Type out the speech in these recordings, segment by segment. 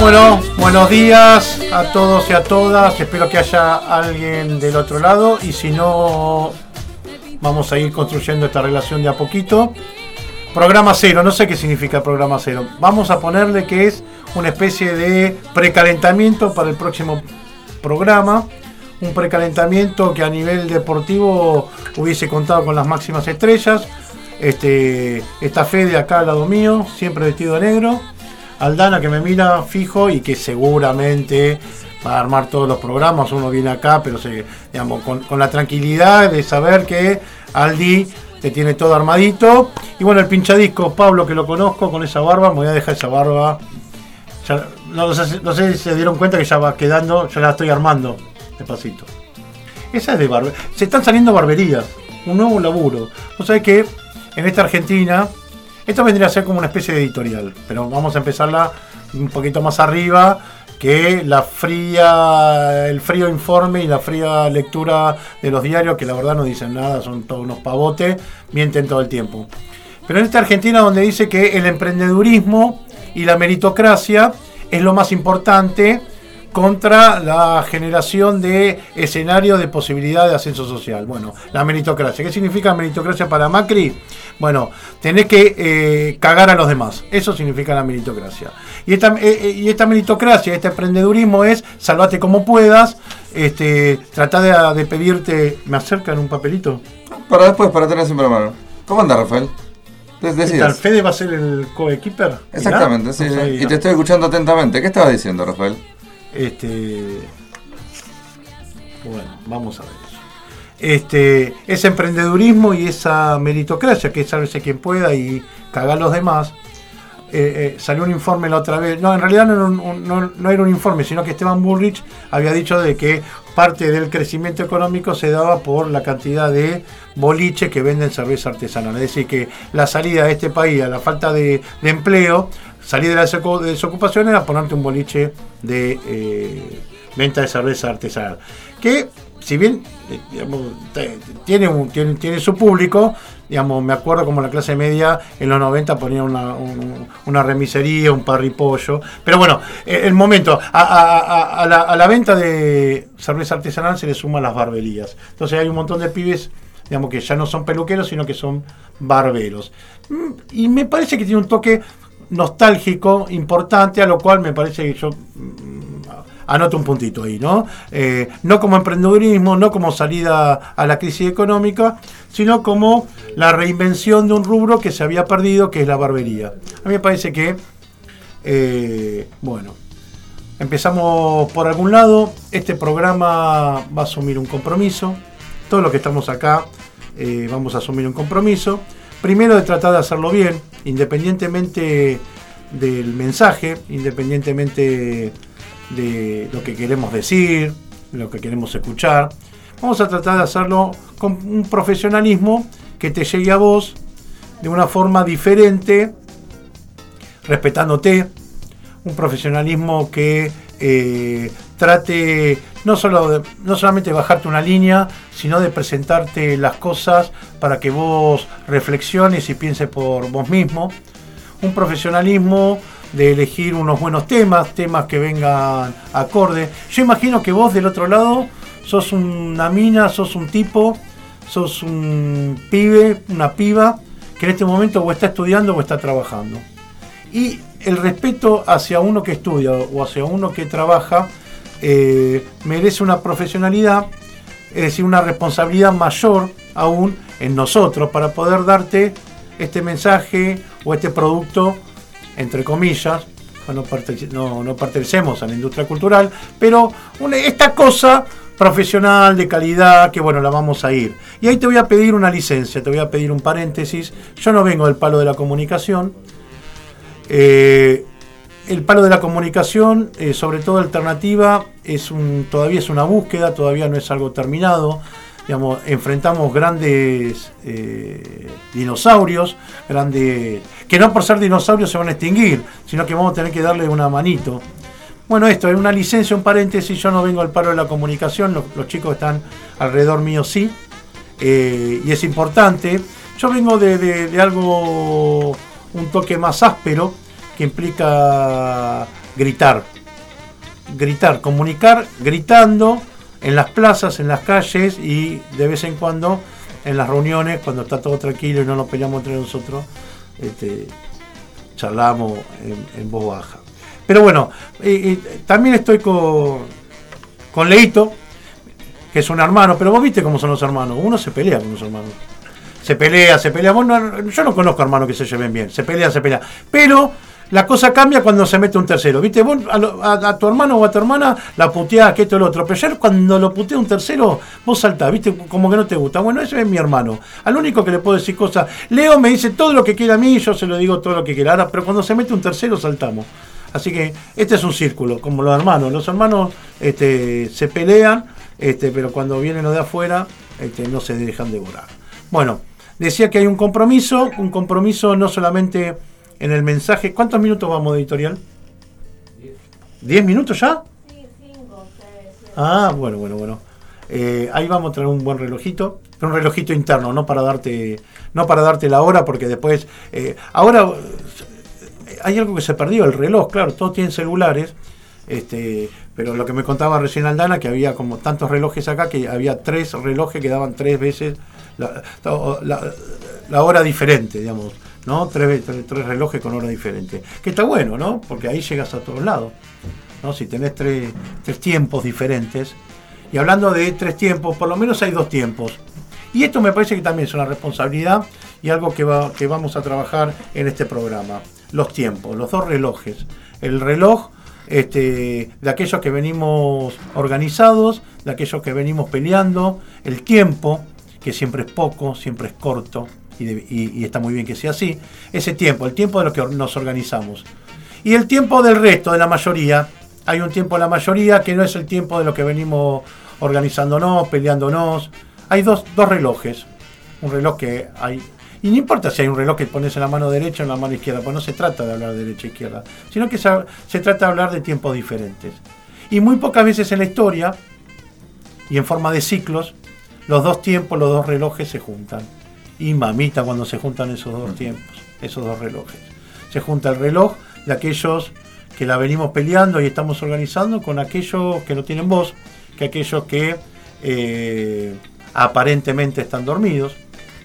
Bueno, buenos días a todos y a todas. Espero que haya alguien del otro lado y si no, vamos a ir construyendo esta relación de a poquito. Programa cero, no sé qué significa programa cero. Vamos a ponerle que es una especie de precalentamiento para el próximo programa. Un precalentamiento que a nivel deportivo hubiese contado con las máximas estrellas. Está Fede acá al lado mío, siempre vestido de negro. Aldana que me mira fijo y que seguramente va a armar todos los programas. Uno viene acá, pero con la tranquilidad de saber que Aldi te tiene todo armadito. Y bueno, el pinchadisco, Pablo, que lo conozco con esa barba, me voy a dejar esa barba. Ya, no sé si se dieron cuenta que ya va quedando, ya la estoy armando despacito. Esa es de barbería. Se están saliendo barberías, un nuevo laburo. Vos sabés que en esta Argentina, esto vendría a ser como una especie de editorial, pero vamos a empezarla un poquito más arriba que el frío informe y la fría lectura de los diarios, que la verdad no dicen nada, son todos unos pavotes, mienten todo el tiempo. Pero en esta Argentina donde dice que el emprendedurismo y la meritocracia es lo más importante contra la generación de escenario de posibilidad de ascenso social. Bueno, la meritocracia. ¿Qué significa meritocracia para Macri? Bueno, tenés que cagar a los demás. Eso significa la meritocracia. Y esta meritocracia, este emprendedurismo es salvate como puedas, tratá de pedirte... ¿Me acercan un papelito? Para después, para tener siempre a mano. ¿Cómo anda, Rafael? ¿El Fede va a ser el co-equiper? Exactamente, sí. Y te estoy escuchando atentamente. ¿Qué estabas diciendo, Rafael? Bueno, vamos a ver eso. Ese emprendedurismo y esa meritocracia, que es sálvese quien pueda y cagar a los demás. Salió un informe la otra vez. No, en realidad no era un informe, sino que Esteban Bullrich había dicho de que parte del crecimiento económico se daba por la cantidad de boliches que venden cerveza artesanal. Es decir, que la salida de este país a la falta de empleo, salir de la desocupación era ponerte un boliche de venta de cerveza artesanal. Que, si bien tiene su público, me acuerdo como la clase media en los 90 ponía una remisería, un parripollo. Pero bueno, el momento, a la venta de cerveza artesanal se le suman las barberías. Entonces hay un montón de pibes, que ya no son peluqueros, sino que son barberos. Y me parece que tiene un toque nostálgico importante, a lo cual me parece que yo anoto un puntito ahí, ¿no? No como emprendedurismo, no como salida a la crisis económica, sino como la reinvención de un rubro que se había perdido, que es la barbería. A mí me parece que, empezamos por algún lado. Este programa va a asumir un compromiso. Todos los que estamos acá vamos a asumir un compromiso. Primero, de tratar de hacerlo bien, independientemente del mensaje, independientemente de lo que queremos decir, lo que queremos escuchar. Vamos a tratar de hacerlo con un profesionalismo que te llegue a vos de una forma diferente, respetándote. Un profesionalismo que trate no solamente de bajarte una línea, sino de presentarte las cosas para que vos reflexiones y pienses por vos mismo. Un profesionalismo de elegir unos buenos temas que vengan acorde. Yo imagino que vos del otro lado sos una mina, sos un tipo, sos un pibe, una piba, que en este momento o está estudiando o está trabajando. Y el respeto hacia uno que estudia o hacia uno que trabaja merece una profesionalidad, es decir, una responsabilidad mayor aún en nosotros para poder darte este mensaje o este producto, entre comillas. No pertenecemos a la industria cultural, pero esta cosa profesional, de calidad, que la vamos a ir. Y ahí te voy a pedir una licencia, te voy a pedir un paréntesis. Yo no vengo del palo de la comunicación. El palo de la comunicación, sobre todo alternativa, todavía es una búsqueda, todavía no es algo terminado. Enfrentamos grandes dinosaurios, que no por ser dinosaurios se van a extinguir, sino que vamos a tener que darle una manito. Bueno, esto es una licencia, un paréntesis. Yo no vengo al palo de la comunicación, los chicos están alrededor mío sí, y es importante. Yo vengo de algo, un toque más áspero, que implica gritar. gritar, comunicar gritando en las plazas, en las calles y de vez en cuando en las reuniones, cuando está todo tranquilo y no nos peleamos entre nosotros, charlamos en voz baja. Pero bueno, también estoy con Leito, que es un hermano, pero vos viste cómo son los hermanos, uno se pelea con los hermanos. Se pelea. Yo no conozco hermanos que se lleven bien, se pelea. Pero la cosa cambia cuando se mete un tercero. ¿Viste? Vos a tu hermano o a tu hermana la puteás, que esto y lo otro. Pero ya cuando lo putea un tercero, vos saltás, ¿viste? Como que no te gusta. Bueno, ese es mi hermano. Al único que le puedo decir cosas. Leo me dice todo lo que quiera a mí, yo se lo digo todo lo que quiera. Ahora, pero cuando se mete un tercero, saltamos. Así que este es un círculo, como los hermanos. Los hermanos se pelean, pero cuando vienen los de afuera, no se dejan devorar. Bueno. Decía que hay un compromiso no solamente en el mensaje. ¿Cuántos minutos vamos de editorial? 10 minutos ya. Sí, 5, 6. Ah, bueno. Ahí vamos a traer un buen relojito, pero un relojito interno, no para darte la hora, porque después ahora hay algo que se perdió, el reloj, claro, todos tienen celulares. Pero lo que me contaba recién Aldana, que había como tantos relojes acá, que había 3 relojes que daban 3 veces la hora diferente, digamos, ¿no? 3 relojes con hora diferente. Que está bueno, ¿no? Porque ahí llegas a todos lados, ¿no? Si tenés 3 tiempos diferentes. Y hablando de 3 tiempos, por lo menos hay 2 tiempos. Y esto me parece que también es una responsabilidad y algo que vamos a trabajar en este programa. Los tiempos, los 2 relojes. El reloj de aquellos que venimos organizados, de aquellos que venimos peleando, el tiempo, que siempre es poco, siempre es corto, y está muy bien que sea así, ese tiempo, el tiempo de los que nos organizamos. Y el tiempo del resto, de la mayoría, hay un tiempo de la mayoría que no es el tiempo de los que venimos organizándonos, peleándonos. Hay dos relojes, un reloj que hay. Y no importa si hay un reloj que pones en la mano derecha o en la mano izquierda, pues no se trata de hablar de derecha e izquierda, sino que se trata de hablar de tiempos diferentes. Y muy pocas veces en la historia, y en forma de ciclos, los 2 tiempos, los 2 relojes se juntan. Y mamita cuando se juntan esos 2 tiempos, esos 2 relojes. Se junta el reloj de aquellos que la venimos peleando y estamos organizando con aquellos que no tienen voz, que aquellos que aparentemente están dormidos,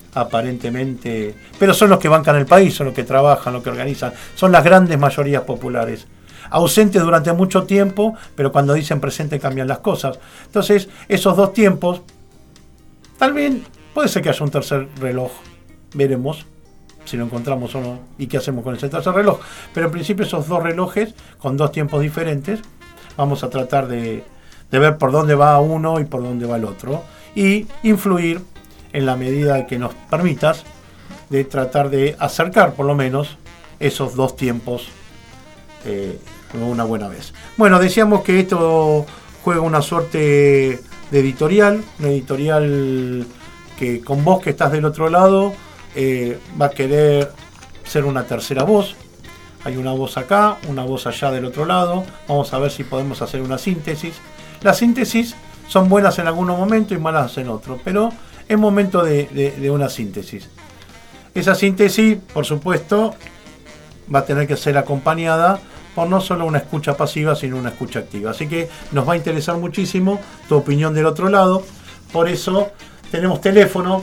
pero son los que bancan el país, son los que trabajan, los que organizan, son las grandes mayorías populares, ausentes durante mucho tiempo, pero cuando dicen presente cambian las cosas. Entonces, esos 2 tiempos, tal vez puede ser que haya un tercer reloj, veremos si lo encontramos o no y qué hacemos con ese tercer reloj, pero en principio esos 2 relojes con 2 tiempos diferentes, vamos a tratar de ver por dónde va uno y por dónde va el otro y influir en la medida que nos permitas de tratar de acercar por lo menos esos 2 tiempos una buena vez. Bueno, decíamos que esto juega una suerte de editorial, una editorial que con vos que estás del otro lado va a querer ser una tercera voz. Hay una voz acá, una voz allá del otro lado. Vamos a ver si podemos hacer una síntesis. Las síntesis son buenas en algunos momentos y malas en otros, pero es momento de una síntesis. Esa síntesis, por supuesto, va a tener que ser acompañada por no solo una escucha pasiva, sino una escucha activa. Así que nos va a interesar muchísimo tu opinión del otro lado. Por eso tenemos teléfono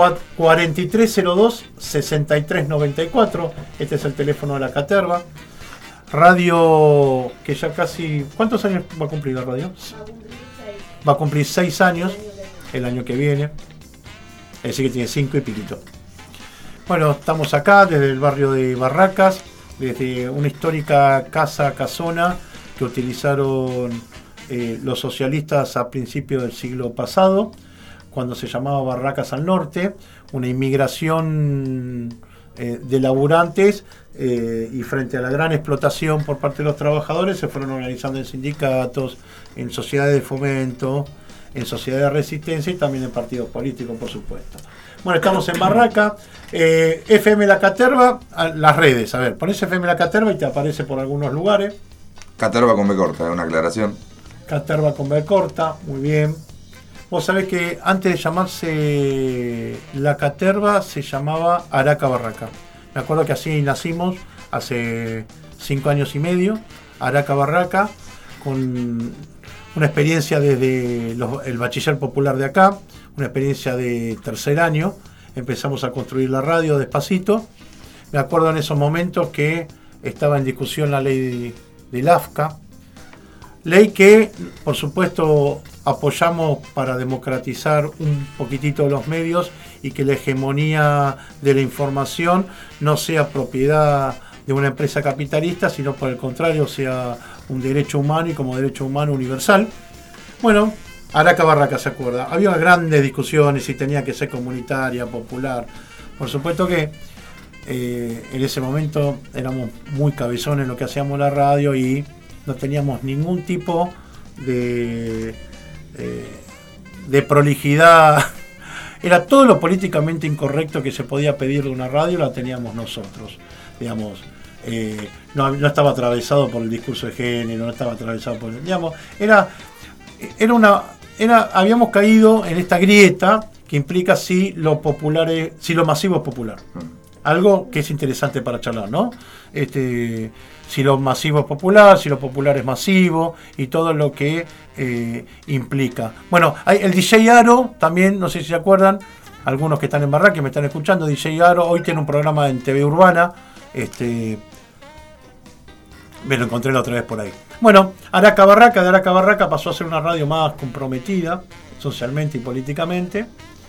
4302-6394. Este es el teléfono de la Caterva. Radio que ya casi... ¿Cuántos años va a cumplir la radio? Va a cumplir 6 años el año que viene. Es decir, que tiene 5 y piquito. Bueno, estamos acá desde el barrio de Barracas, desde una histórica casona que utilizaron los socialistas a principios del siglo pasado, cuando se llamaba Barracas al Norte, una inmigración de laburantes y frente a la gran explotación por parte de los trabajadores se fueron organizando en sindicatos, en sociedades de fomento, en sociedades de resistencia y también en partidos políticos, por supuesto. Bueno, estamos en Barraca, FM La Caterva, las redes, a ver, pones FM La Caterva y te aparece por algunos lugares. Caterva con B corta, una aclaración. Caterva con B corta, muy bien. Vos sabés que antes de llamarse La Caterva se llamaba Araca Barraca. Me acuerdo que así nacimos hace 5 años y medio, Araca Barraca, con una experiencia desde el bachiller popular de acá, una experiencia de tercer año. Empezamos a construir la radio despacito. Me acuerdo en esos momentos que estaba en discusión la ley del AFCA, ley que, por supuesto, apoyamos para democratizar un poquitito los medios y que la hegemonía de la información no sea propiedad de una empresa capitalista, sino por el contrario sea un derecho humano y como derecho humano universal. Bueno, Araca Barraca se acuerda. Había grandes discusiones si tenía que ser comunitaria, popular. Por supuesto que en ese momento éramos muy cabezones en lo que hacíamos en la radio y no teníamos ningún tipo de prolijidad. Era todo lo políticamente incorrecto que se podía pedir de una radio, la teníamos nosotros. Digamos, no estaba atravesado por el discurso de género, no estaba atravesado por... Digamos, habíamos caído en esta grieta que implica si lo masivo es popular. Algo que es interesante para charlar, ¿no? Si lo masivo es popular, si lo popular es masivo y todo lo que implica. Bueno, hay el DJ Aro también, no sé si se acuerdan, algunos que están en Barraca que me están escuchando, DJ Aro hoy tiene un programa en TV Urbana, me lo encontré la otra vez por ahí. Bueno, Araca Barraca, de Araca Barraca pasó a ser una radio más comprometida socialmente y políticamente.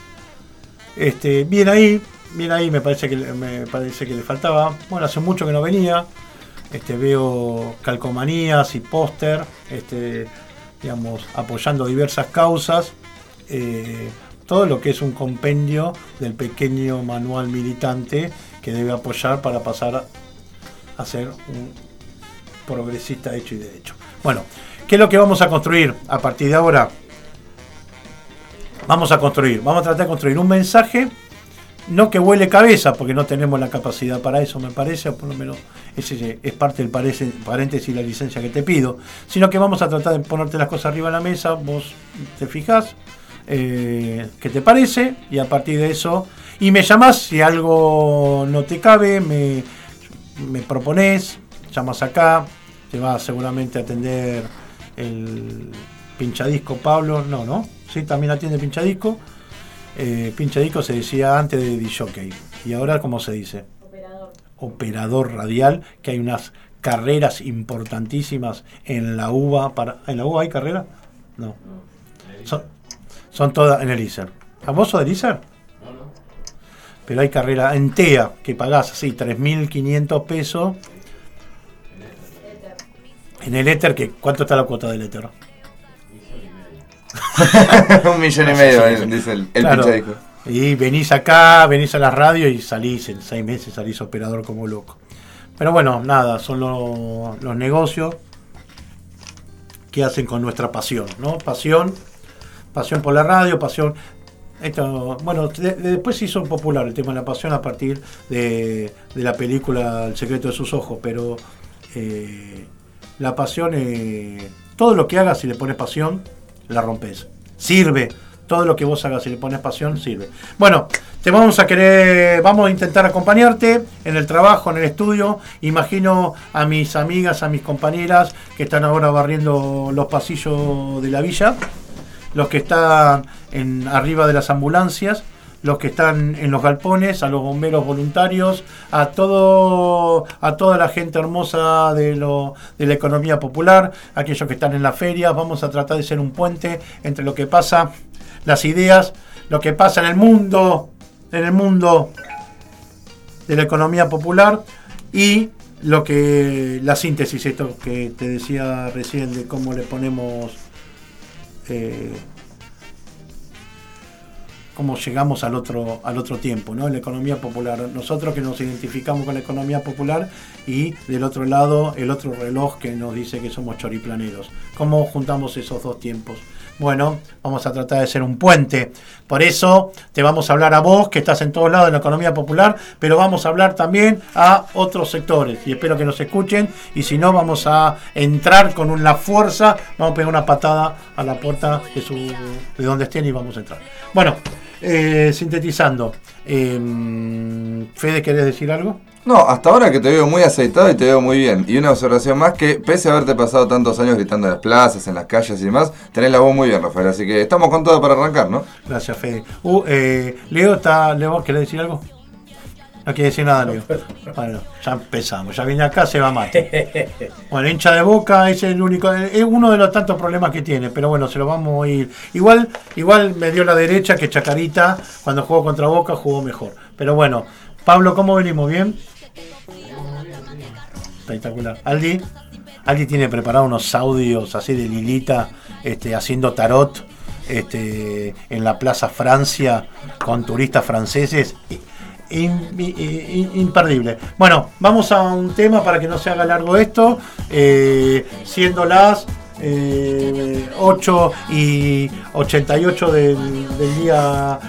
Bien ahí, me parece que le faltaba. Bueno, hace mucho que no venía. Veo calcomanías y póster, digamos, apoyando diversas causas. Todo lo que es un compendio del pequeño manual militante que debe apoyar para pasar a ser un progresista hecho y derecho. Bueno, ¿qué es lo que vamos a construir a partir de ahora? Vamos a tratar de construir un mensaje, no que huele cabeza, porque no tenemos la capacidad para eso, me parece, o por lo menos ese es parte del paréntesis y la licencia que te pido, sino que vamos a tratar de ponerte las cosas arriba de la mesa, vos te fijás, qué te parece, y a partir de eso, y me llamás si algo no te cabe, me proponés, llamas acá, te va seguramente a atender el pinchadisco Pablo, no, sí, también atiende pinchadisco. Pinchadisco se decía antes de disjockey, y ahora ¿cómo se dice? Operador radial, que hay unas carreras importantísimas en la UBA. ¿En la UBA hay carrera? No. Son todas en el ISER. ¿Famoso del ISER? No. Pero hay carrera en TEA, que pagás así 3.500 pesos. En el éter, ¿cuánto está la cuota del éter? 1,5 millones, dice el claro, pinchadisco. Y venís acá, venís a la radio y salís, en 6 meses salís operador como loco. Pero bueno, nada, son los negocios que hacen con nuestra pasión, ¿no? Pasión por la radio, pasión. Bueno, después se hizo popular el tema de la pasión a partir de la película El secreto de sus ojos, pero la pasión, todo lo que hagas si le pones pasión, la rompes. Sirve. Todo lo que vos hagas si le pones pasión, sirve. Bueno, vamos a intentar acompañarte en el trabajo, en el estudio. Imagino a mis amigas, a mis compañeras que están ahora barriendo los pasillos de la villa, los que están arriba de las ambulancias, los que están en los galpones, a los bomberos voluntarios, a toda la gente hermosa de la economía popular, aquellos que están en las ferias. Vamos a tratar de ser un puente entre lo que pasa, las ideas, lo que pasa en el mundo de la economía popular y la síntesis, esto que te decía recién de cómo le ponemos, cómo llegamos al otro tiempo, ¿no? En la economía popular. Nosotros que nos identificamos con la economía popular y del otro lado el otro reloj que nos dice que somos choriplaneros. ¿Cómo juntamos esos dos tiempos? Bueno, vamos a tratar de ser un puente. Por eso te vamos a hablar a vos, que estás en todos lados de la economía popular, pero vamos a hablar también a otros sectores. Y espero que nos escuchen. Y si no, vamos a entrar con una fuerza, vamos a pegar una patada a la puerta de donde estén y vamos a entrar. Bueno, sintetizando. Fede, ¿querés decir algo? No, hasta ahora que te veo muy aceitado y te veo muy bien. Y una observación más, que pese a haberte pasado tantos años gritando en las plazas, en las calles y demás, tenés la voz muy bien, Rafael. Así que estamos con todo para arrancar, ¿no? Gracias, Fede. Leo, ¿querés decir algo? No quiere decir nada, Leo. Bueno, ya empezamos. Ya viene acá, se va mate. Bueno, hincha de Boca es el único, es uno de los tantos problemas que tiene, pero bueno, se lo vamos a ir. Igual me dio la derecha que Chacarita, cuando jugó contra Boca, jugó mejor. Pero bueno, Pablo, ¿cómo venimos? ¿Bien? Espectacular. Aldi tiene preparado unos audios así de Lilita, haciendo tarot, en la Plaza Francia con turistas franceses. Imperdible. Bueno, vamos a un tema para que no se haga largo esto, siendo las 8:88 del día